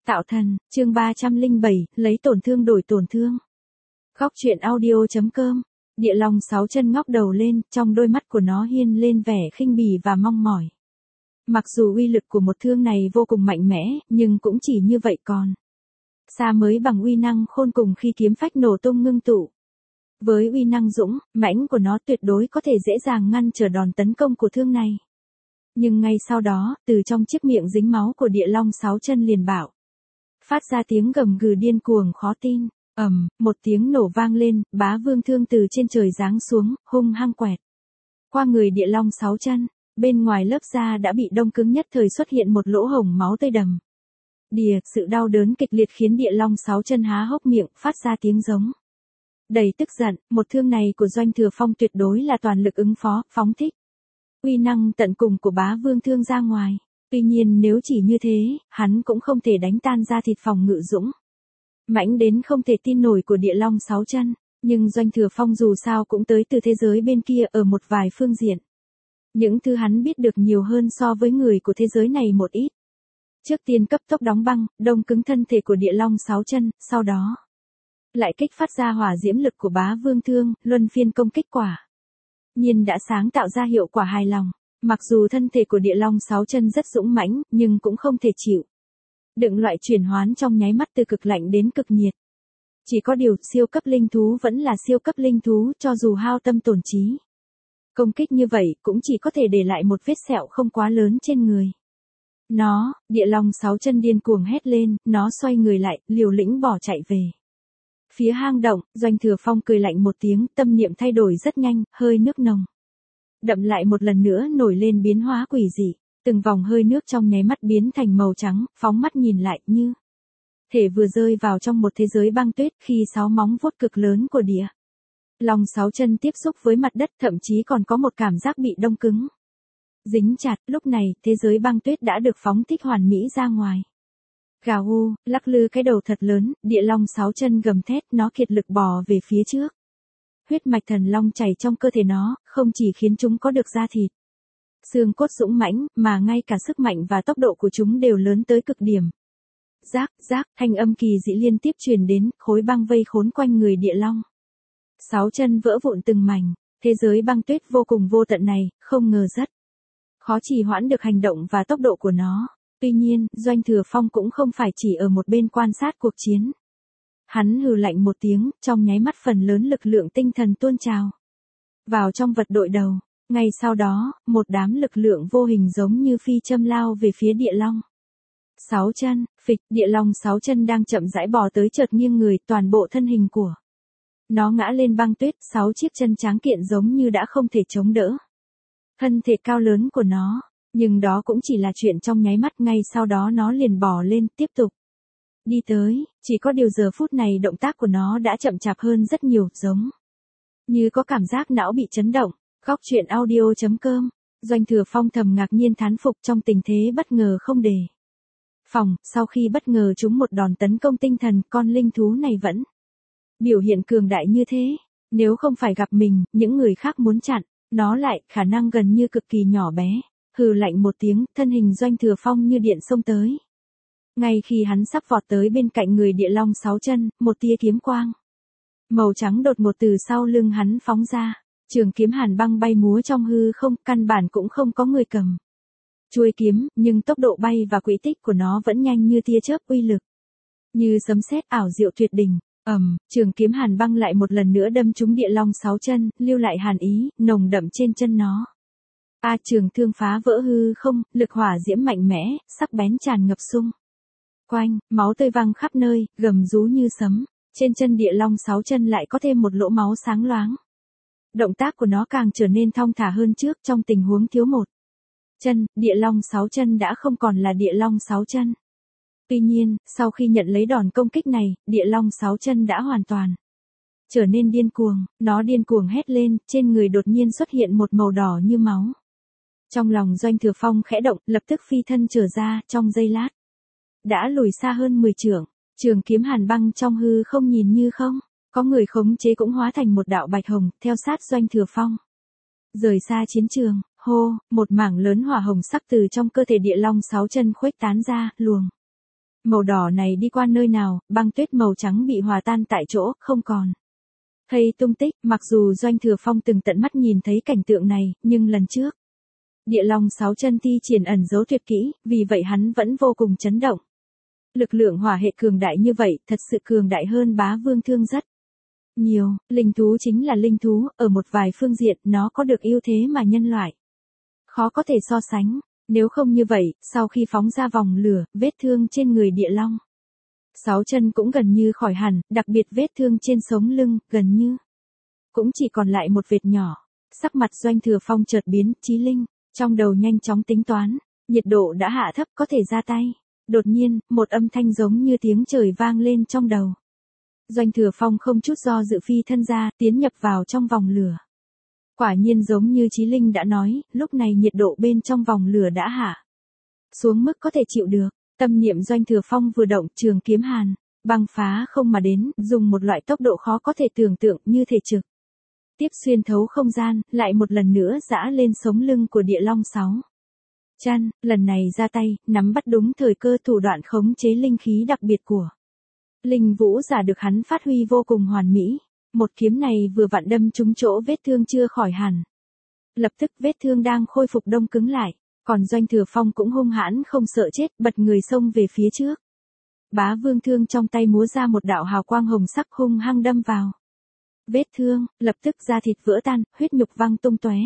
Tạo thần, chương 307, lấy tổn thương đổi tổn thương. Góc truyện audio.com. Địa long sáu chân ngóc đầu lên, trong đôi mắt của nó hiên lên vẻ khinh bỉ và mong mỏi. Mặc dù uy lực của một thương này vô cùng mạnh mẽ, nhưng cũng chỉ như vậy còn xa mới bằng uy năng khôn cùng khi kiếm phách nổ tung ngưng tụ. Với uy năng dũng, mãnh của nó tuyệt đối có thể dễ dàng ngăn trở đòn tấn công của thương này. Nhưng ngay sau đó, từ trong chiếc miệng dính máu của địa long sáu chân liền bạo phát ra tiếng gầm gừ điên cuồng khó tin. Một tiếng nổ vang lên, bá vương thương từ trên trời giáng xuống, hung hăng quẹt qua người địa long sáu chân. Bên ngoài lớp da đã bị đông cứng nhất thời xuất hiện một lỗ hổng máu tươi đầm đìa. Sự đau đớn kịch liệt khiến địa long sáu chân há hốc miệng, phát ra tiếng giống đầy tức giận. Một thương này của Doanh Thừa Phong tuyệt đối là toàn lực ứng phó, phóng thích uy năng tận cùng của bá vương thương ra ngoài. Tuy nhiên nếu chỉ như thế, hắn cũng không thể đánh tan ra thịt phòng ngự dũng mãnh đến không thể tin nổi của địa long sáu chân. Nhưng Doanh Thừa Phong dù sao cũng tới từ thế giới bên kia ở một vài phương diện. Những thứ hắn biết được nhiều hơn so với người của thế giới này một ít. Trước tiên cấp tốc đóng băng, đông cứng thân thể của địa long sáu chân, sau đó lại kích phát ra hỏa diễm lực của bá vương thương, luân phiên công kích quả nhiên đã sáng tạo ra hiệu quả hài lòng. Mặc dù thân thể của địa long sáu chân rất dũng mãnh, nhưng cũng không thể chịu đựng loại chuyển hoán trong nháy mắt từ cực lạnh đến cực nhiệt. Chỉ có điều siêu cấp linh thú vẫn là siêu cấp linh thú, cho dù hao tâm tổn trí. Công kích như vậy cũng chỉ có thể để lại một vết sẹo không quá lớn trên người. Địa long sáu chân điên cuồng hét lên, nó xoay người lại, liều lĩnh bỏ chạy về phía hang động. Doanh Thừa Phong cười lạnh một tiếng, tâm niệm thay đổi rất nhanh, hơi nước nồng đậm lại một lần nữa nổi lên biến hóa quỷ dị. Từng vòng hơi nước trong nháy mắt biến thành màu trắng, phóng mắt nhìn lại như thể vừa rơi vào trong một thế giới băng tuyết. Khi sáu móng vuốt cực lớn của địa long sáu chân tiếp xúc với mặt đất, thậm chí còn có một cảm giác bị đông cứng dính chặt. Lúc này, thế giới băng tuyết đã được phóng thích hoàn mỹ ra ngoài. Gào u, lắc lư cái đầu thật lớn, địa long sáu chân gầm thét, nó kiệt lực bò về phía trước. Huyết mạch thần long chảy trong cơ thể nó, không chỉ khiến chúng có được da thịt, xương cốt dũng mãnh, mà ngay cả sức mạnh và tốc độ của chúng đều lớn tới cực điểm. Rác, thanh âm kỳ dị liên tiếp truyền đến, khối băng vây khốn quanh người địa long sáu chân vỡ vụn từng mảnh. Thế giới băng tuyết vô cùng vô tận này, không ngờ rất khó trì hoãn được hành động và tốc độ của nó. Tuy nhiên, Doanh Thừa Phong cũng không phải chỉ ở một bên quan sát cuộc chiến. Hắn hừ lạnh một tiếng, trong nháy mắt phần lớn lực lượng tinh thần tuôn trào vào trong vật đội đầu. Ngay sau đó, một đám lực lượng vô hình giống như phi châm lao về phía địa long sáu chân. Phịch, địa long sáu chân đang chậm rãi bò tới chợt nghiêng người, toàn bộ thân hình của nó ngã lên băng tuyết. Sáu chiếc chân tráng kiện giống như đã không thể chống đỡ thân thể cao lớn của nó. Nhưng đó cũng chỉ là chuyện trong nháy mắt, ngay sau đó nó liền bò lên, tiếp tục đi tới. Chỉ có điều giờ phút này động tác của nó đã chậm chạp hơn rất nhiều, giống như có cảm giác não bị chấn động. Góc truyện audio.com. Doanh Thừa Phong thầm ngạc nhiên thán phục trong tình thế bất ngờ không đề phòng. Sau khi bất ngờ trúng một đòn tấn công tinh thần, con linh thú này vẫn biểu hiện cường đại như thế. Nếu không phải gặp mình, những người khác muốn chặn nó lại, khả năng gần như cực kỳ nhỏ bé. Hừ lạnh một tiếng, thân hình Doanh Thừa Phong như điện xông tới. Ngay khi hắn sắp vọt tới bên cạnh người địa long sáu chân, một tia kiếm quang màu trắng đột ngột từ sau lưng hắn phóng ra. Trường kiếm hàn băng bay múa trong hư không, căn bản cũng không có người cầm chuôi kiếm, nhưng tốc độ bay và quỹ tích của nó vẫn nhanh như tia chớp, uy lực như sấm sét ảo diệu tuyệt đỉnh. Trường kiếm hàn băng lại một lần nữa đâm trúng địa long sáu chân, lưu lại hàn ý nồng đậm trên chân nó. Trường thương phá vỡ hư không, lực hỏa diễm mạnh mẽ, sắc bén tràn ngập xung quanh, máu tươi văng khắp nơi, gầm rú như sấm. Trên chân địa long sáu chân lại có thêm một lỗ máu sáng loáng. Động tác của nó càng trở nên thong thả hơn trước. Trong tình huống thiếu một chân, địa long sáu chân đã không còn là địa long sáu chân. Tuy nhiên, sau khi nhận lấy đòn công kích này, địa long sáu chân đã hoàn toàn trở nên điên cuồng. Nó điên cuồng hét lên, trên người đột nhiên xuất hiện một màu đỏ như máu. Trong lòng Doanh Thừa Phong khẽ động, lập tức phi thân trở ra, trong giây lát đã lùi xa hơn 10 trượng. Trường kiếm hàn băng trong hư không nhìn như không có người khống chế cũng hóa thành một đạo bạch hồng, theo sát Doanh Thừa Phong rời xa chiến trường. Một mảng lớn hỏa hồng sắc từ trong cơ thể địa long sáu chân khuếch tán ra, luồng Màu đỏ này đi qua nơi nào, băng tuyết màu trắng bị hòa tan tại chỗ, không còn thấy tung tích. Mặc dù Doanh Thừa Phong từng tận mắt nhìn thấy cảnh tượng này, nhưng lần trước, Địa Long 6 chân thi triển ẩn giấu tuyệt kỹ, vì vậy hắn vẫn vô cùng chấn động. Lực lượng hỏa hệ cường đại như vậy, thật sự cường đại hơn Bá Vương Thương rất nhiều. Linh thú chính là linh thú, ở một vài phương diện nó có được ưu thế mà nhân loại khó có thể so sánh. Nếu không như vậy, sau khi phóng ra vòng lửa, vết thương trên người Địa Long 6 chân cũng gần như khỏi hẳn, đặc biệt vết thương trên sống lưng, gần như cũng chỉ còn lại một vệt nhỏ. Sắc mặt Doanh Thừa Phong chợt biến, Chí Linh, trong đầu nhanh chóng tính toán, nhiệt độ đã hạ thấp có thể ra tay. Đột nhiên, một âm thanh giống như tiếng trời vang lên trong đầu. Doanh Thừa Phong không chút do dự phi thân ra, tiến nhập vào trong vòng lửa. Quả nhiên giống như Chí Linh đã nói, lúc này nhiệt độ bên trong vòng lửa đã hạ xuống mức có thể chịu được. Tâm niệm Doanh Thừa Phong vừa động, trường kiếm hàn băng phá không mà đến, dùng một loại tốc độ khó có thể tưởng tượng, như thể trực tiếp xuyên thấu không gian, lại một lần nữa giã lên sống lưng của Địa Long 6 chân. Lần này ra tay, nắm bắt đúng thời cơ, thủ đoạn khống chế linh khí đặc biệt của Linh Vũ Giả được hắn phát huy vô cùng hoàn mỹ. Một kiếm này vừa vặn đâm trúng chỗ vết thương chưa khỏi hẳn. Lập tức vết thương đang khôi phục đông cứng lại. Còn Doanh Thừa Phong cũng hung hãn không sợ chết, bật người xông về phía trước. Bá Vương Thương trong tay múa ra một đạo hào quang hồng sắc, hung hăng đâm vào vết thương, lập tức da thịt vỡ tan, huyết nhục văng tung tóe.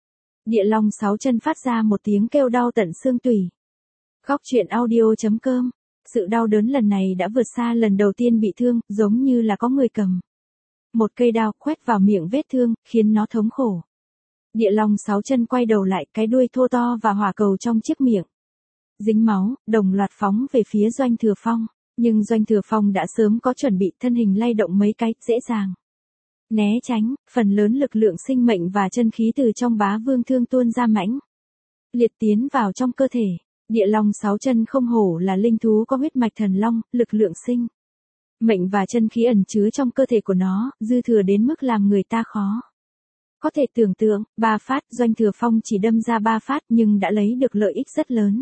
Địa Long 6 chân phát ra một tiếng kêu đau tận xương tủy. Góc truyện audio.com. Sự đau đớn lần này đã vượt xa lần đầu tiên bị thương, giống như là có người cầm một cây đao quét vào miệng vết thương, khiến nó thống khổ. Địa Long 6 chân quay đầu lại, cái đuôi thô to và hỏa cầu trong chiếc miệng dính máu, đồng loạt phóng về phía Doanh Thừa Phong. Nhưng Doanh Thừa Phong đã sớm có chuẩn bị, thân hình lay động mấy cái, dễ dàng né tránh. Phần lớn lực lượng sinh mệnh và chân khí từ trong Bá Vương Thương tuôn ra mãnh liệt tiến vào trong cơ thể. Địa Long 6 chân không hổ là linh thú có huyết mạch thần long, lực lượng sinh mệnh và chân khí ẩn chứa trong cơ thể của nó, dư thừa đến mức làm người ta khó có thể tưởng tượng. 3 phát, Doanh Thừa Phong chỉ đâm ra 3 phát nhưng đã lấy được lợi ích rất lớn.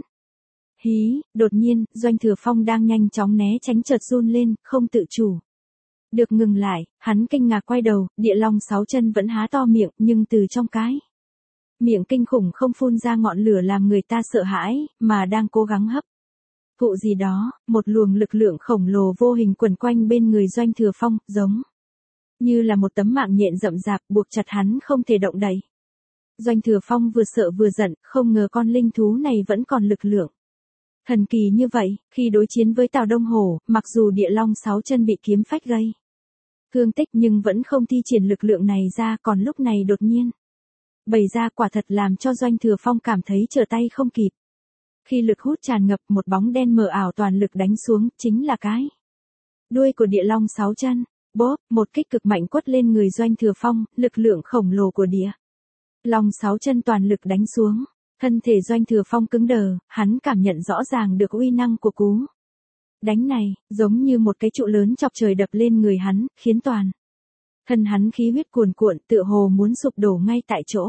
Hí, đột nhiên, Doanh Thừa Phong đang nhanh chóng né tránh chợt run lên, không tự chủ được ngừng lại. Hắn kinh ngạc quay đầu, Địa Long 6 chân vẫn há to miệng, nhưng từ trong cái miệng kinh khủng không phun ra ngọn lửa làm người ta sợ hãi, mà đang cố gắng hấp thụ gì đó. Một luồng lực lượng khổng lồ vô hình quẩn quanh bên người Doanh Thừa Phong, giống như là một tấm mạng nhện rậm rạp, buộc chặt hắn không thể động đậy. Doanh Thừa Phong vừa sợ vừa giận, không ngờ con linh thú này vẫn còn lực lượng thần kỳ như vậy. Khi đối chiến với Tào Đông Hổ, mặc dù Địa Long 6 chân bị kiếm phách gây thương tích nhưng vẫn không thi triển lực lượng này ra, còn lúc này đột nhiên bày ra, quả thật làm cho Doanh Thừa Phong cảm thấy trở tay không kịp. Khi lực hút tràn ngập, một bóng đen mờ ảo toàn lực đánh xuống, chính là cái đuôi của Địa Long 6 chân. Bốp, một kích cực mạnh quất lên người Doanh Thừa Phong, lực lượng khổng lồ của Địa Long 6 chân toàn lực đánh xuống. Thân thể Doanh Thừa Phong cứng đờ, hắn cảm nhận rõ ràng được uy năng của cú đánh này, giống như một cái trụ lớn chọc trời đập lên người hắn, khiến toàn thân hắn khí huyết cuồn cuộn, tựa hồ muốn sụp đổ ngay tại chỗ.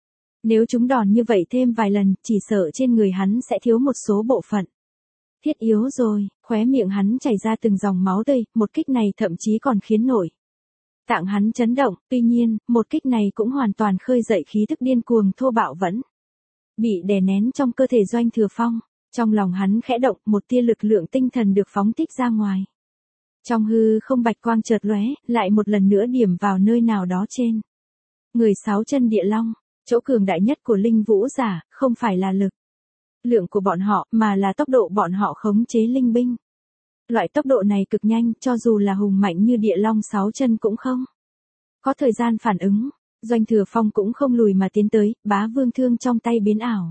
Nếu chúng đòn như vậy thêm vài lần, chỉ sợ trên người hắn sẽ thiếu một số bộ phận thiết yếu rồi. Khóe miệng hắn chảy ra từng dòng máu tươi, một kích này thậm chí còn khiến nội tạng hắn chấn động. Tuy nhiên, một kích này cũng hoàn toàn khơi dậy khí thức điên cuồng thô bạo vẫn bị đè nén trong cơ thể Doanh Thừa Phong. Trong lòng hắn khẽ động, một tia lực lượng tinh thần được phóng thích ra ngoài. Trong hư không bạch quang chợt lóe, lại một lần nữa điểm vào nơi nào đó trên người 6 chân Địa Long. Chỗ cường đại nhất của Linh Vũ Giả, không phải là lực lượng của bọn họ, mà là tốc độ bọn họ khống chế linh binh. Loại tốc độ này cực nhanh, cho dù là hùng mạnh như Địa Long 6 chân cũng không có thời gian phản ứng. Doanh Thừa Phong cũng không lùi mà tiến tới, Bá Vương Thương trong tay biến ảo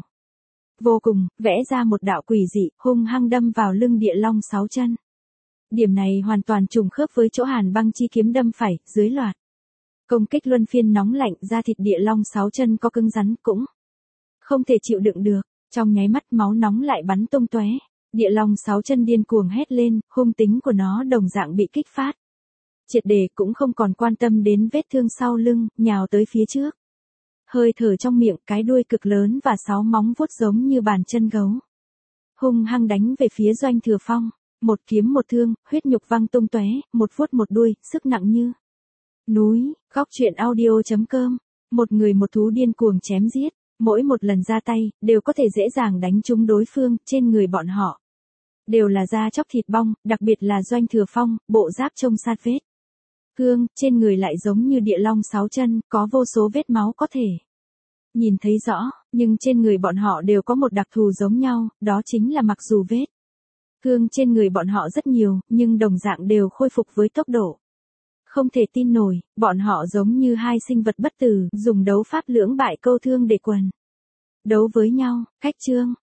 vô cùng, vẽ ra một đạo quỷ dị, hung hăng đâm vào lưng Địa Long 6 chân. Điểm này hoàn toàn trùng khớp với chỗ Hàn Băng chi kiếm đâm phải, dưới loạt công kích luân phiên nóng lạnh, da thịt Địa Long 6 chân có cứng rắn cũng không thể chịu đựng được. Trong nháy mắt máu nóng lại bắn tung tóe. Địa Long 6 chân điên cuồng hét lên, hung tính của nó đồng dạng bị kích phát triệt để, cũng không còn quan tâm đến vết thương sau lưng, nhào tới phía trước. Hơi thở trong miệng, cái đuôi cực lớn và 6 móng vuốt giống như bàn chân gấu hung hăng đánh về phía Doanh Thừa Phong. Một kiếm một thương, huyết nhục văng tung tóe, một vuốt một đuôi, sức nặng như núi. Góc truyện audio.com. Một người một thú điên cuồng chém giết, mỗi một lần ra tay, đều có thể dễ dàng đánh trúng đối phương, trên người bọn họ đều là da chóc thịt bong, đặc biệt là Doanh Thừa Phong, bộ giáp trông sát vết thương, trên người lại giống như địa long 6 chân, có vô số vết máu có thể nhìn thấy rõ, nhưng trên người bọn họ đều có một đặc thù giống nhau, đó chính là mặc dù vết thương trên người bọn họ rất nhiều, nhưng đồng dạng đều khôi phục với tốc độ không thể tin nổi, bọn họ giống như hai sinh vật bất tử, dùng đấu pháp lưỡng bại câu thương để quần đấu với nhau. Khách chương.